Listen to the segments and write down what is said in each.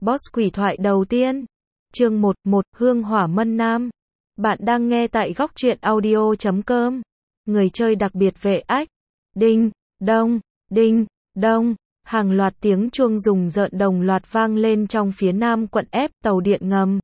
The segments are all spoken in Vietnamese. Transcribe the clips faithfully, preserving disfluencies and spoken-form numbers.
Boss quỷ thoại đầu tiên. Chương một, một, Hương hỏa mân nam. Bạn đang nghe tại góc truyện audio chấm com. Người chơi đặc biệt vệ ách. Đinh, đông, đinh, đông. Hàng loạt tiếng chuông rùng rợn đồng loạt vang lên trong phía nam quận F, tàu điện ngầm,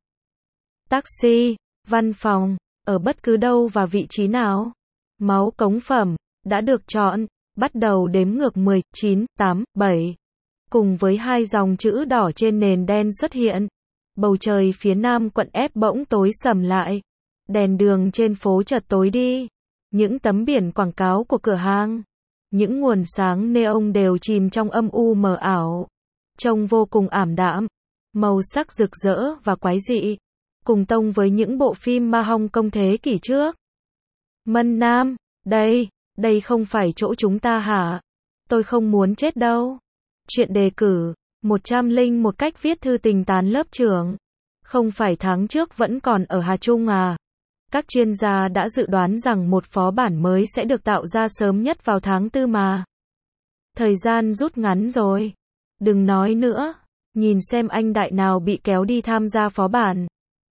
taxi, văn phòng, ở bất cứ đâu và vị trí nào. Máu cống phẩm đã được chọn, bắt đầu đếm ngược mười, chín, tám, bảy. Cùng với hai dòng chữ đỏ trên nền đen xuất hiện. Bầu trời phía nam quận F bỗng tối sầm lại. Đèn đường trên phố chợt tối đi. Những tấm biển quảng cáo của cửa hàng, những nguồn sáng neon đều chìm trong âm u mờ ảo. Trông vô cùng ảm đạm, màu sắc rực rỡ và quái dị. Cùng tông với những bộ phim ma Hong Kong thế kỷ trước. Mân Nam, đây, đây không phải chỗ chúng ta hả? Tôi không muốn chết đâu. Chuyện đề cử, một trăm lẻ một cách viết thư tình tán lớp trưởng. Không phải tháng trước vẫn còn ở Hà Trung à? Các chuyên gia đã dự đoán rằng một phó bản mới sẽ được tạo ra sớm nhất vào tháng tư mà. Thời gian rút ngắn rồi. Đừng nói nữa. Nhìn xem anh đại nào bị kéo đi tham gia phó bản.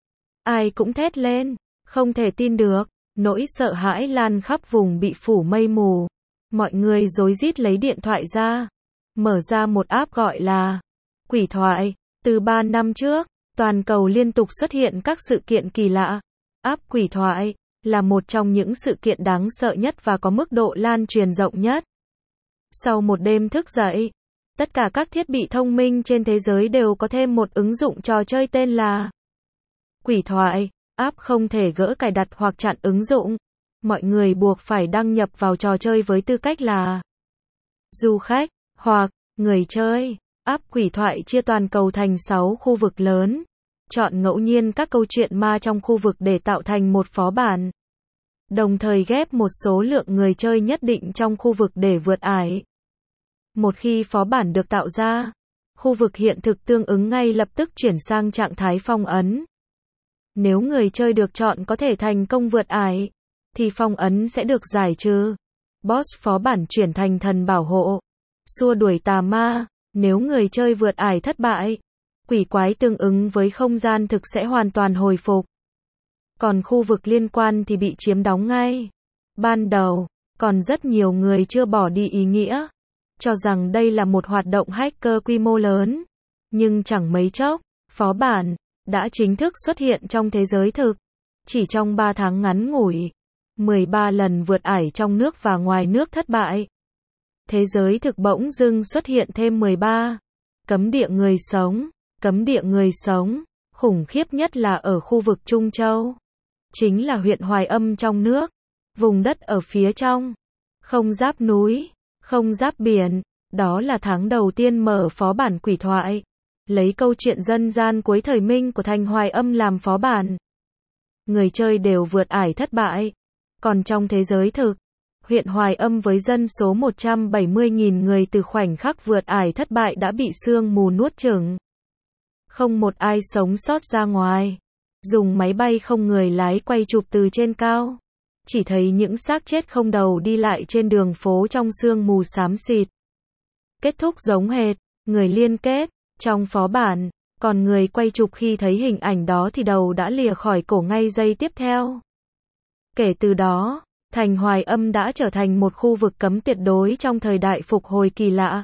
Ai cũng thét lên. Không thể tin được. Nỗi sợ hãi lan khắp vùng bị phủ mây mù. Mọi người rối rít lấy điện thoại ra. Mở ra một app gọi là Quỷ thoại. Từ ba năm trước, toàn cầu liên tục xuất hiện các sự kiện kỳ lạ. App Quỷ thoại là một trong những sự kiện đáng sợ nhất và có mức độ lan truyền rộng nhất. Sau một đêm thức dậy, tất cả các thiết bị thông minh trên thế giới đều có thêm một ứng dụng trò chơi tên là Quỷ thoại. App không thể gỡ cài đặt hoặc chặn ứng dụng. Mọi người buộc phải đăng nhập vào trò chơi với tư cách là du khách hoặc người chơi. App Quỷ thoại chia toàn cầu thành sáu khu vực lớn. Chọn ngẫu nhiên các câu chuyện ma trong khu vực để tạo thành một phó bản. Đồng thời ghép một số lượng người chơi nhất định trong khu vực để vượt ải. Một khi phó bản được tạo ra, khu vực hiện thực tương ứng ngay lập tức chuyển sang trạng thái phong ấn. Nếu người chơi được chọn có thể thành công vượt ải, thì phong ấn sẽ được giải trừ. Boss phó bản chuyển thành thần bảo hộ, xua đuổi tà ma. Nếu người chơi vượt ải thất bại, quỷ quái tương ứng với không gian thực sẽ hoàn toàn hồi phục. Còn khu vực liên quan thì bị chiếm đóng ngay. Ban đầu, còn rất nhiều người chưa bỏ đi ý nghĩa, cho rằng đây là một hoạt động hacker quy mô lớn. Nhưng chẳng mấy chốc, phó bản đã chính thức xuất hiện trong thế giới thực. Chỉ trong ba tháng ngắn ngủi, mười ba lần vượt ải trong nước và ngoài nước thất bại. Thế giới thực bỗng dưng xuất hiện thêm mười ba cấm địa người sống. Cấm địa người sống, khủng khiếp nhất là ở khu vực Trung Châu. Chính là huyện Hoài Âm trong nước. Vùng đất ở phía trong. Không giáp núi, không giáp biển. Đó là tháng đầu tiên mở phó bản Quỷ thoại. Lấy câu chuyện dân gian cuối thời Minh của thành Hoài Âm làm phó bản. Người chơi đều vượt ải thất bại. Còn trong thế giới thực, huyện Hoài Âm với dân số một trăm bảy mươi nghìn người từ khoảnh khắc vượt ải thất bại đã bị sương mù nuốt chửng. Không một ai sống sót ra ngoài. Dùng máy bay không người lái quay chụp từ trên cao. Chỉ thấy những xác chết không đầu đi lại trên đường phố trong sương mù xám xịt. Kết thúc giống hệt, người liên kết, trong phó bản, còn người quay chụp khi thấy hình ảnh đó thì đầu đã lìa khỏi cổ ngay giây tiếp theo. Kể từ đó, thành Hoài Âm đã trở thành một khu vực cấm tuyệt đối trong thời đại phục hồi kỳ lạ.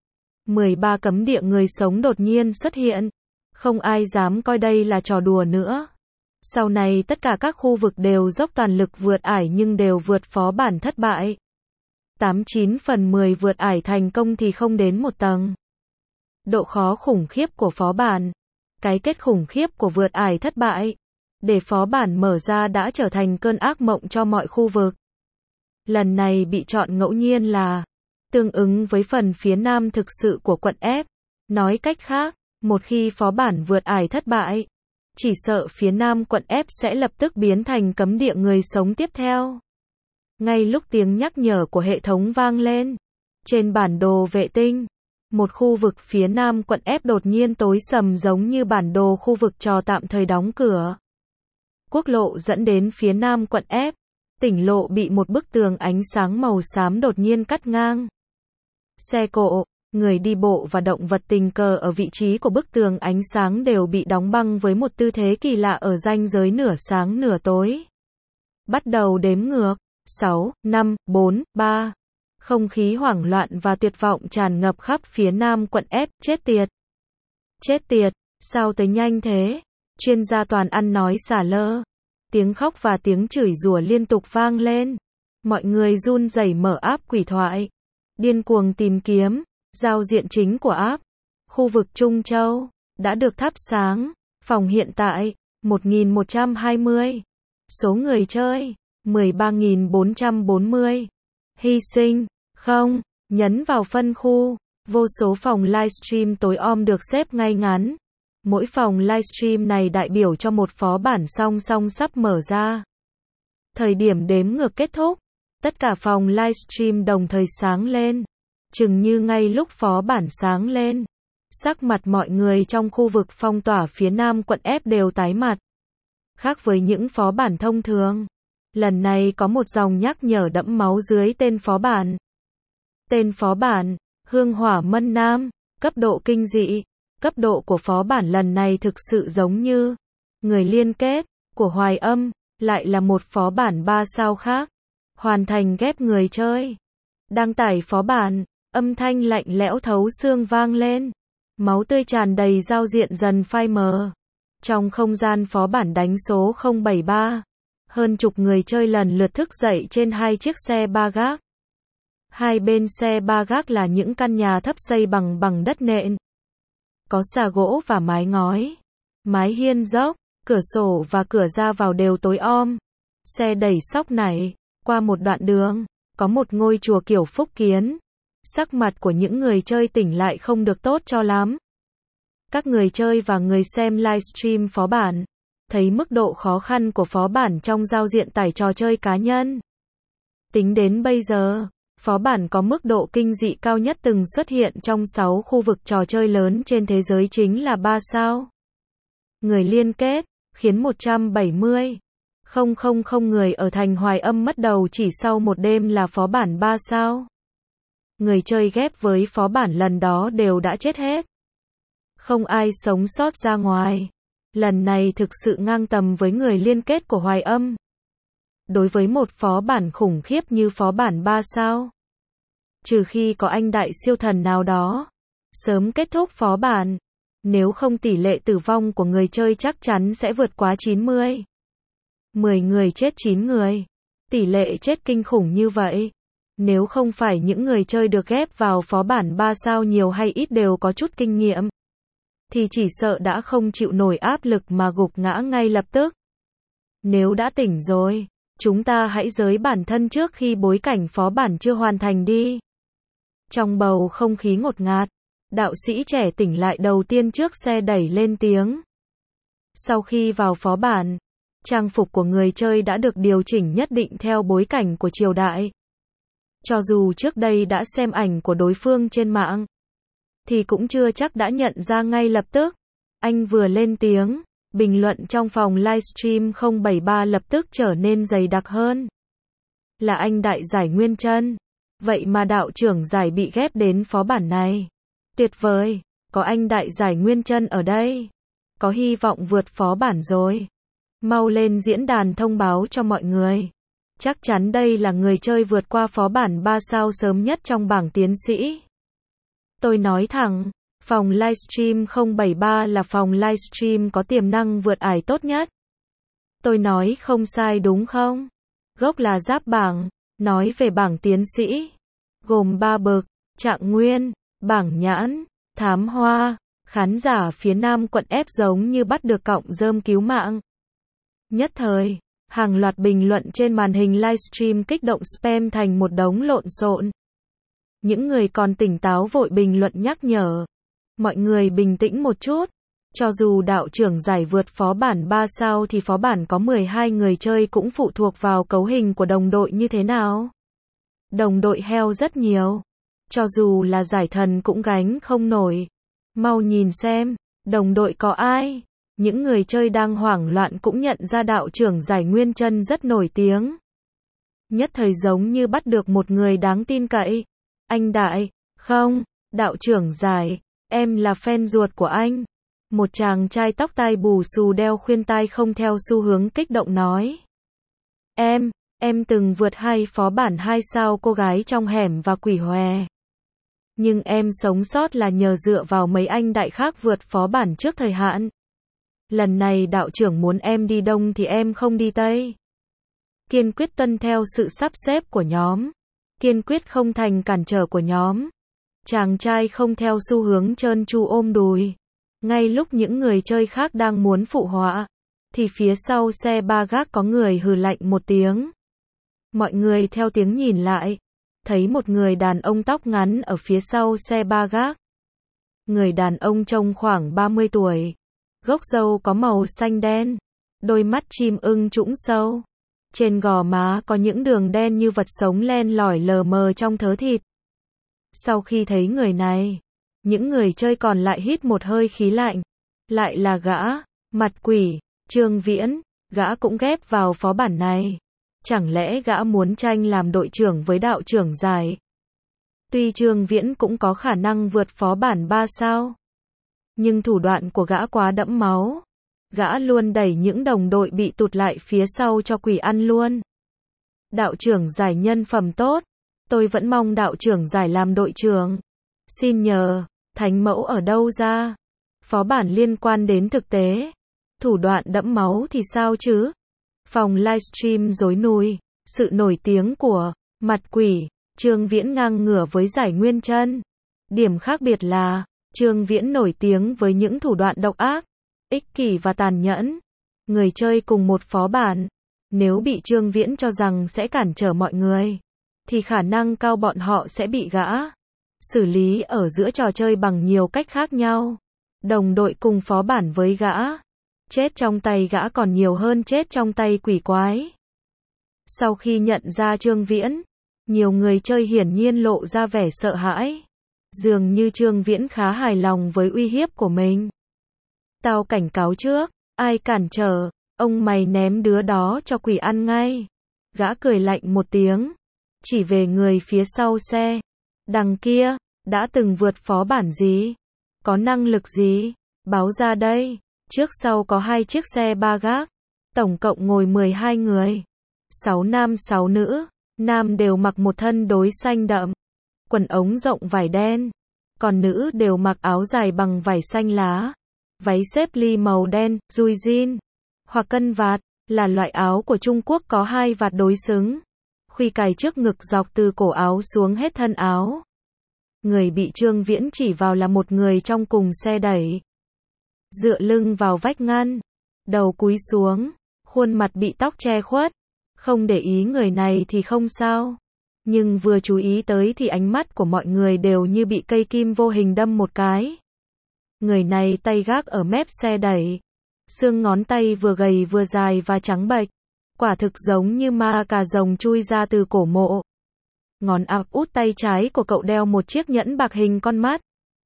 mười ba cấm địa người sống đột nhiên xuất hiện. Không ai dám coi đây là trò đùa nữa. Sau này tất cả các khu vực đều dốc toàn lực vượt ải nhưng đều vượt phó bản thất bại. tám mươi chín phần mười vượt ải thành công thì không đến một tầng. Độ khó khủng khiếp của phó bản. Cái kết khủng khiếp của vượt ải thất bại. Để phó bản mở ra đã trở thành cơn ác mộng cho mọi khu vực. Lần này bị chọn ngẫu nhiên là tương ứng với phần phía nam thực sự của quận F. Nói cách khác, một khi phó bản vượt ải thất bại, chỉ sợ phía nam quận F sẽ lập tức biến thành cấm địa người sống tiếp theo. Ngay lúc tiếng nhắc nhở của hệ thống vang lên, trên bản đồ vệ tinh, một khu vực phía nam quận F đột nhiên tối sầm giống như bản đồ khu vực trò tạm thời đóng cửa. Quốc lộ dẫn đến phía nam quận F, tỉnh lộ bị một bức tường ánh sáng màu xám đột nhiên cắt ngang. Xe cộ, Người đi bộ và động vật tình cờ ở vị trí của bức tường ánh sáng đều bị đóng băng với một tư thế kỳ lạ ở ranh giới nửa sáng nửa tối. Bắt đầu đếm ngược. sáu, năm, bốn, ba. Không khí hoảng loạn và tuyệt vọng tràn ngập khắp phía nam quận F. Chết tiệt. Chết tiệt. Sao tới nhanh thế? Chuyên gia toàn ăn nói xả lơ. Tiếng khóc và tiếng chửi rủa liên tục vang lên. Mọi người run rẩy mở app quỷ thoại. Điên cuồng tìm kiếm. Giao diện chính của app. Khu vực Trung Châu. Đã được thắp sáng. Phòng hiện tại. một nghìn một trăm hai mươi. Số người chơi. mười ba nghìn bốn trăm bốn mươi. Hy sinh. Không. Nhấn vào phân khu. Vô số phòng livestream tối om được xếp ngay ngắn. Mỗi phòng livestream này đại biểu cho một phó bản song song sắp mở ra. Thời điểm đếm ngược kết thúc. Tất cả phòng livestream đồng thời sáng lên. Chừng như ngay lúc phó bản sáng lên. Sắc mặt mọi người trong khu vực phong tỏa phía nam quận F đều tái mặt. Khác với những phó bản thông thường. Lần này có một dòng nhắc nhở đẫm máu dưới tên phó bản. Tên phó bản, Hương Hỏa Mân Nam, cấp độ kinh dị. Cấp độ của phó bản lần này thực sự giống như Người liên kết của Hoài Âm, lại là một phó bản ba sao khác. Hoàn thành ghép người chơi. Đăng tải phó bản, âm thanh lạnh lẽo thấu xương vang lên. Máu tươi tràn đầy giao diện dần phai mờ. Trong không gian phó bản đánh số không bảy ba, hơn chục người chơi lần lượt thức dậy trên hai chiếc xe ba gác. Hai bên xe ba gác là những căn nhà thấp xây bằng bằng đất nện. Có xà gỗ và mái ngói. Mái hiên dốc, cửa sổ và cửa ra vào đều tối om. Xe đẩy sóc nảy. Qua một đoạn đường, có một ngôi chùa kiểu Phúc Kiến. Sắc mặt của những người chơi tỉnh lại không được tốt cho lắm. Các người chơi và người xem livestream phó bản thấy mức độ khó khăn của phó bản trong giao diện tải trò chơi cá nhân. Tính đến bây giờ, phó bản có mức độ kinh dị cao nhất từng xuất hiện trong sáu khu vực trò chơi lớn trên thế giới chính là ba sao. Người liên kết, khiến một trăm bảy mươi nghìn người ở thành Hoài Âm mất đầu chỉ sau một đêm là phó bản ba sao. Người chơi ghép với phó bản lần đó đều đã chết hết. Không ai sống sót ra ngoài. Lần này thực sự ngang tầm với người liên kết của Hoài Âm. Đối với một phó bản khủng khiếp như phó bản ba sao. Trừ khi có anh đại siêu thần nào đó sớm kết thúc phó bản. Nếu không tỷ lệ tử vong của người chơi chắc chắn sẽ vượt quá chín mươi. mười người chết chín người. Tỷ lệ chết kinh khủng như vậy. Nếu không phải những người chơi được ghép vào phó bản ba sao nhiều hay ít đều có chút kinh nghiệm, thì chỉ sợ đã không chịu nổi áp lực mà gục ngã ngay lập tức. Nếu đã tỉnh rồi, chúng ta hãy giới bản thân trước khi bối cảnh phó bản chưa hoàn thành đi. Trong bầu không khí ngột ngạt, đạo sĩ trẻ tỉnh lại đầu tiên trước xe đẩy lên tiếng. Sau khi vào phó bản, trang phục của người chơi đã được điều chỉnh nhất định theo bối cảnh của triều đại. Cho dù trước đây đã xem ảnh của đối phương trên mạng, thì cũng chưa chắc đã nhận ra ngay lập tức. Anh vừa lên tiếng, bình luận trong phòng livestream không bảy ba lập tức trở nên dày đặc hơn. Là anh Đại Giải Nguyên Chân. Vậy mà đạo trưởng giải bị ghép đến phó bản này. Tuyệt vời, có anh Đại Giải Nguyên Chân ở đây. Có hy vọng vượt phó bản rồi. Mau lên diễn đàn thông báo cho mọi người. Chắc chắn đây là người chơi vượt qua phó bản ba sao sớm nhất trong bảng tiến sĩ. Tôi nói thẳng, phòng livestream không bảy ba là phòng livestream có tiềm năng vượt ải tốt nhất. Tôi nói không sai đúng không? Gốc là giáp bảng, nói về bảng tiến sĩ. Gồm ba bậc, trạng nguyên, bảng nhãn, thám hoa. Khán giả phía nam quận F giống như bắt được cọng rơm cứu mạng. Nhất thời, hàng loạt bình luận trên màn hình livestream kích động spam thành một đống lộn xộn. Những người còn tỉnh táo vội bình luận nhắc nhở. Mọi người bình tĩnh một chút. Cho dù đạo trưởng giải vượt phó bản ba sao thì phó bản có mười hai người chơi cũng phụ thuộc vào cấu hình của đồng đội như thế nào. Đồng đội heo rất nhiều. Cho dù là giải thần cũng gánh không nổi. Mau nhìn xem, đồng đội có ai? Những người chơi đang hoảng loạn cũng nhận ra đạo trưởng Giải Nguyên Chân rất nổi tiếng. Nhất thời giống như bắt được một người đáng tin cậy. Anh Đại, không, Đạo trưởng Giải, em là fan ruột của anh. Một chàng trai tóc tai bù xù đeo khuyên tai không theo xu hướng kích động nói. Em, em từng vượt hai phó bản hai sao cô gái trong hẻm và quỷ hòe. Nhưng em sống sót là nhờ dựa vào mấy anh đại khác vượt phó bản trước thời hạn. Lần này đạo trưởng muốn em đi đông thì em không đi tây. Kiên quyết tuân theo sự sắp xếp của nhóm. Kiên quyết không thành cản trở của nhóm. Chàng trai không theo xu hướng trơn tru ôm đùi. Ngay lúc những người chơi khác đang muốn phụ họa, thì phía sau xe ba gác có người hừ lạnh một tiếng. Mọi người theo tiếng nhìn lại, thấy một người đàn ông tóc ngắn ở phía sau xe ba gác. Người đàn ông trông khoảng ba mươi tuổi, gốc râu có màu xanh đen, đôi mắt chim ưng trũng sâu. Trên gò má có những đường đen như vật sống len lỏi lờ mờ trong thớ thịt. Sau khi thấy người này, những người chơi còn lại hít một hơi khí lạnh. Lại là gã, mặt quỷ, Trương Viễn, gã cũng ghép vào phó bản này. Chẳng lẽ gã muốn tranh làm đội trưởng với đạo trưởng Giải? Tuy Trương Viễn cũng có khả năng vượt phó bản ba sao, nhưng thủ đoạn của gã quá đẫm máu. Gã luôn đẩy những đồng đội bị tụt lại phía sau cho quỷ ăn luôn. Đạo trưởng Giải nhân phẩm tốt, tôi vẫn mong đạo trưởng Giải làm đội trưởng. Xin nhờ, thánh mẫu ở đâu ra? Phó bản liên quan đến thực tế. Thủ đoạn đẫm máu thì sao chứ? Phòng livestream rối nùi, sự nổi tiếng của mặt quỷ, Trương Viễn ngang ngửa với Giải Nguyên Trân. Điểm khác biệt là, Trương Viễn nổi tiếng với những thủ đoạn độc ác, ích kỷ và tàn nhẫn. Người chơi cùng một phó bản, nếu bị Trương Viễn cho rằng sẽ cản trở mọi người, thì khả năng cao bọn họ sẽ bị gã xử lý ở giữa trò chơi bằng nhiều cách khác nhau. Đồng đội cùng phó bản với gã, chết trong tay gã còn nhiều hơn chết trong tay quỷ quái. Sau khi nhận ra Trương Viễn, nhiều người chơi hiển nhiên lộ ra vẻ sợ hãi. Dường như Trương Viễn khá hài lòng với uy hiếp của mình. Tao cảnh cáo trước, ai cản trở, ông mày ném đứa đó cho quỷ ăn ngay. Gã cười lạnh một tiếng, chỉ về người phía sau xe. Đằng kia, đã từng vượt phó bản gì? Có năng lực gì? Báo ra đây. Trước sau có hai chiếc xe ba gác, tổng cộng ngồi mười hai người. sáu nam sáu nữ, nam đều mặc một thân đối xanh đậm, quần ống rộng vải đen, còn nữ đều mặc áo dài bằng vải xanh lá, váy xếp ly màu đen, dùi jean, hoặc cân vạt, là loại áo của Trung Quốc có hai vạt đối xứng, khuy cài trước ngực dọc từ cổ áo xuống hết thân áo. Người bị Trương Viễn chỉ vào là một người trong cùng xe đẩy. Dựa lưng vào vách ngăn, đầu cúi xuống, khuôn mặt bị tóc che khuất. Không để ý người này thì không sao, nhưng vừa chú ý tới thì ánh mắt của mọi người đều như bị cây kim vô hình đâm một cái. Người này tay gác ở mép xe đẩy, xương ngón tay vừa gầy vừa dài và trắng bệch, quả thực giống như ma cà rồng chui ra từ cổ mộ. Ngón áp út tay trái của cậu đeo một chiếc nhẫn bạc hình con mắt.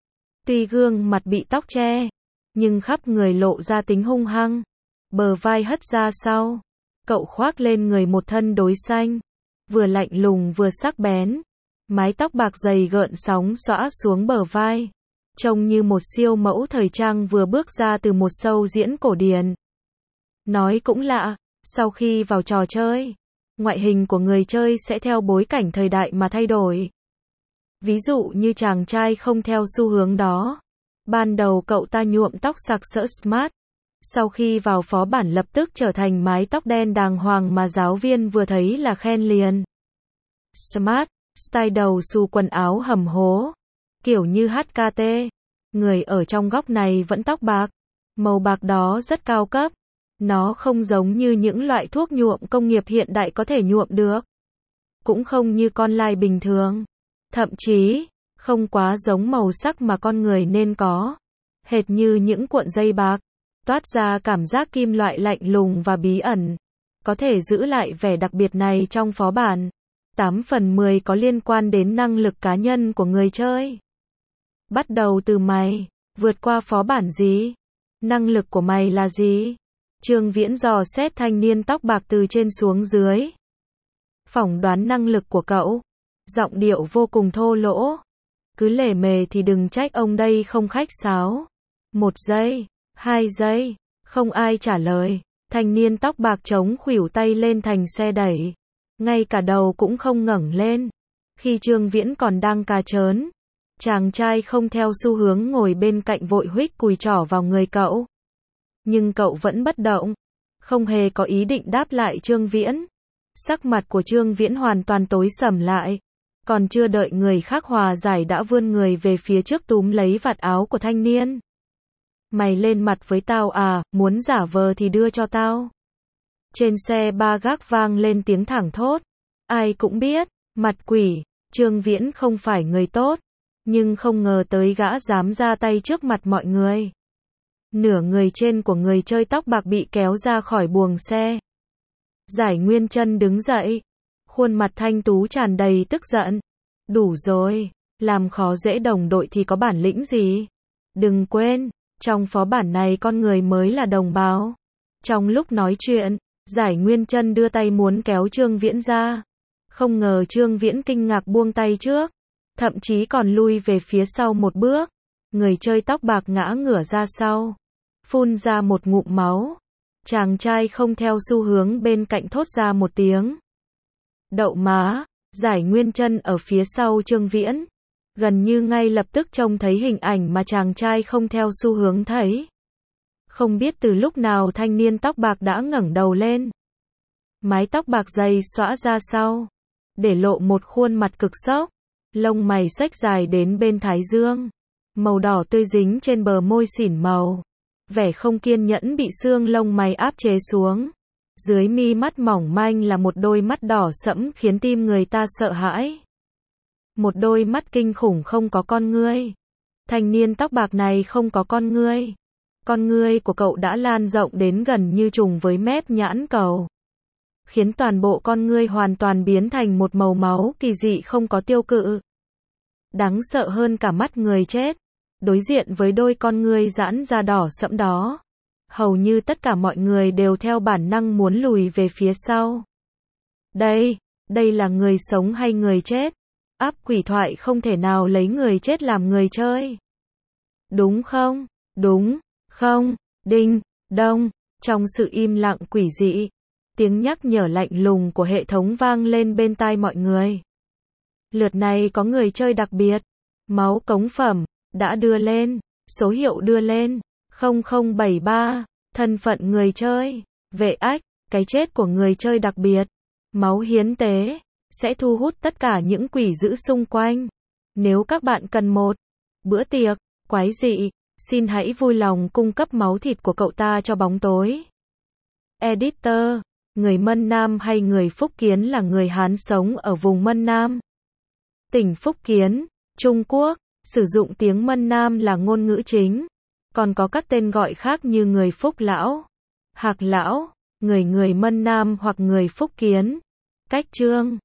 Tuy gương mặt bị tóc che, nhưng khắp người lộ ra tính hung hăng. Bờ vai hất ra sau, cậu khoác lên người một thân đối xanh, vừa lạnh lùng vừa sắc bén. Mái tóc bạc dày gợn sóng xõa xuống bờ vai, trông như một siêu mẫu thời trang vừa bước ra từ một show diễn cổ điển. Nói cũng lạ, sau khi vào trò chơi, ngoại hình của người chơi sẽ theo bối cảnh thời đại mà thay đổi. Ví dụ như chàng trai không theo xu hướng đó. Ban đầu cậu ta nhuộm tóc sặc sỡ smart, sau khi vào phó bản lập tức trở thành mái tóc đen đàng hoàng mà giáo viên vừa thấy là khen liền. Smart, style đầu xù quần áo hầm hố, kiểu như hát ca tê. Người ở trong góc này vẫn tóc bạc, màu bạc đó rất cao cấp. Nó không giống như những loại thuốc nhuộm công nghiệp hiện đại có thể nhuộm được. Cũng không như con lai bình thường. Thậm chí, không quá giống màu sắc mà con người nên có. Hệt như những cuộn dây bạc, toát ra cảm giác kim loại lạnh lùng và bí ẩn. Có thể giữ lại vẻ đặc biệt này trong phó bản. tám phần mười có liên quan đến năng lực cá nhân của người chơi. Bắt đầu từ mày, vượt qua phó bản gì? Năng lực của mày là gì? Trương Viễn dò xét thanh niên tóc bạc từ trên xuống dưới. Phỏng đoán năng lực của cậu. Giọng điệu vô cùng thô lỗ. Cứ lề mề thì đừng trách ông đây không khách sáo. Một giây, hai giây, không ai trả lời. Thanh niên tóc bạc chống khuỷu tay lên thành xe đẩy. Ngay cả đầu cũng không ngẩng lên. Khi Trương Viễn còn đang cà chớn, chàng trai không theo xu hướng ngồi bên cạnh vội huých cùi trỏ vào người cậu. Nhưng cậu vẫn bất động, không hề có ý định đáp lại Trương Viễn. Sắc mặt của Trương Viễn hoàn toàn tối sầm lại. Còn chưa đợi người khác hòa giải đã vươn người về phía trước túm lấy vạt áo của thanh niên. Mày lên mặt với tao à, muốn giả vờ thì đưa cho tao. Trên xe ba gác vang lên tiếng thảng thốt. Ai cũng biết, mặt quỷ, Trương Viễn không phải người tốt. Nhưng không ngờ tới gã dám ra tay trước mặt mọi người. Nửa người trên của người chơi tóc bạc bị kéo ra khỏi buồng xe. Giải Nguyên Trân đứng dậy. Khuôn mặt thanh tú tràn đầy tức giận. Đủ rồi, làm khó dễ đồng đội thì có bản lĩnh gì? Đừng quên, trong phó bản này con người mới là đồng bào. Trong lúc nói chuyện, Giải Nguyên Trân đưa tay muốn kéo Trương Viễn ra. Không ngờ Trương Viễn kinh ngạc buông tay trước. Thậm chí còn lui về phía sau một bước. Người chơi tóc bạc ngã ngửa ra sau. Phun ra một ngụm máu. Chàng trai không theo xu hướng bên cạnh thốt ra một tiếng. Đậu má, Giải Nguyên Trân ở phía sau Trương Viễn. Gần như ngay lập tức trông thấy hình ảnh mà chàng trai không theo xu hướng thấy. Không biết từ lúc nào thanh niên tóc bạc đã ngẩng đầu lên. Mái tóc bạc dày xõa ra sau. Để lộ một khuôn mặt cực sốc. Lông mày xếch dài đến bên thái dương. Màu đỏ tươi dính trên bờ môi xỉn màu. Vẻ không kiên nhẫn bị xương lông mày áp chế xuống. Dưới mi mắt mỏng manh là một đôi mắt đỏ sẫm khiến tim người ta sợ hãi. Một đôi mắt kinh khủng không có con ngươi. Thanh niên tóc bạc này không có con ngươi. Con ngươi của cậu đã lan rộng đến gần như trùng với mép nhãn cầu. Khiến toàn bộ con ngươi hoàn toàn biến thành một màu máu kỳ dị không có tiêu cự. Đáng sợ hơn cả mắt người chết. Đối diện với đôi con ngươi giãn ra đỏ sẫm đó. Hầu như tất cả mọi người đều theo bản năng muốn lùi về phía sau. Đây, đây là người sống hay người chết? Áp quỷ thoại không thể nào lấy người chết làm người chơi. Đúng không? Đúng, không? Đinh, đông, trong sự im lặng quỷ dị. Tiếng nhắc nhở lạnh lùng của hệ thống vang lên bên tai mọi người. Lượt này có người chơi đặc biệt. Máu cống phẩm, đã đưa lên. Số hiệu đưa lên. không không bảy ba. Thân phận người chơi. Vệ ách, cái chết của người chơi đặc biệt. Máu hiến tế. Sẽ thu hút tất cả những quỷ dữ xung quanh. Nếu các bạn cần một bữa tiệc quái dị, xin hãy vui lòng cung cấp máu thịt của cậu ta cho bóng tối. Editor, người Mân Nam hay người Phúc Kiến là người Hán sống ở vùng Mân Nam. Tỉnh Phúc Kiến, Trung Quốc, sử dụng tiếng Mân Nam là ngôn ngữ chính. Còn có các tên gọi khác như người Phúc Lão, Hạc Lão, người người Mân Nam hoặc người Phúc Kiến. Cách chương